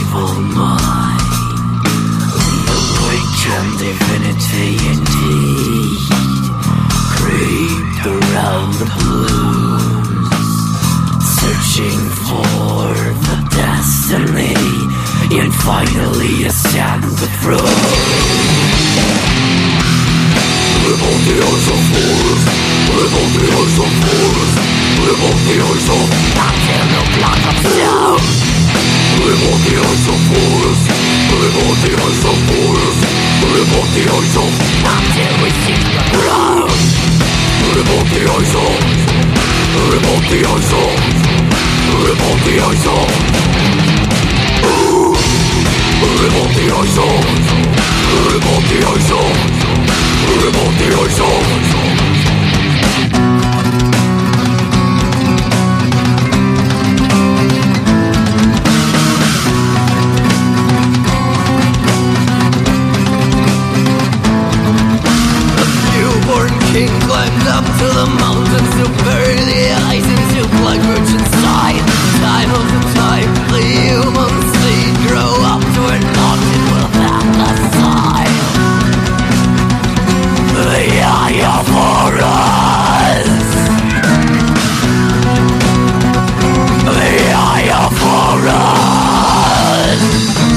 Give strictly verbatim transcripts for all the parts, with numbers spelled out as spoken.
evil mind, the awakened divinity indeed, creeped around the blooms, searching for the destiny, and finally ascend the throne. Live on the ice of forest, live on the ice of forest, live on the ice of until no block of stone. Live on the ice of forest, live on the ice of forest, live on the ice of until we see the ground. Live on the ice of, live on the ice of, live on the ice of. Live on the ice of, live on the ice of, live on the ice of. King climbed up to the mountains to bury the ice into black virgin side. Time of the time, the human seed grow up to a mountain without the sign. The eye of Horus, the eye of Horus.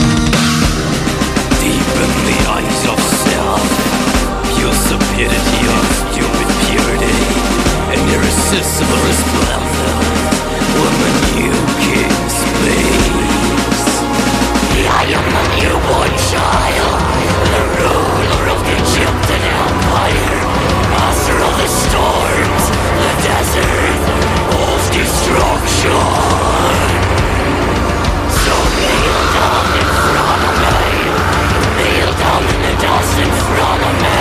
Deep in the eyes of self, pure stupidity of stupid purity, and irresistible resplendor when the new king speaks. I am the newborn child, the ruler of the Egyptian empire, master of the storms, the desert, of destruction. So kneel down in front of me, kneel down in the dust in front of me.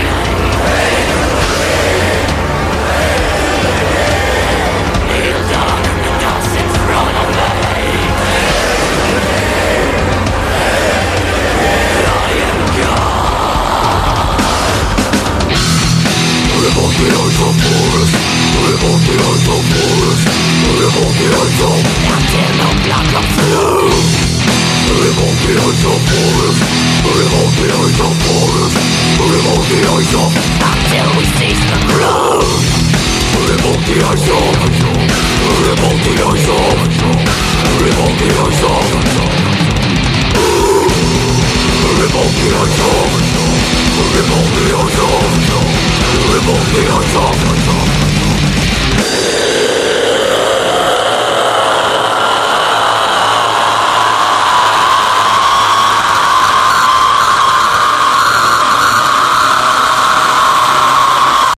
Kneel down in the dust in front of me. I am God. Live on the ice of forest, live on the ice of forest, live on the ice of until no block of blue. Live on the ice of forest, live on the ice of forest, live on the ice of until we cease the ground. Live on the ice of, live on the ice of, live on the ice of. Live on the ice of, live on the ice of, live on the ice of.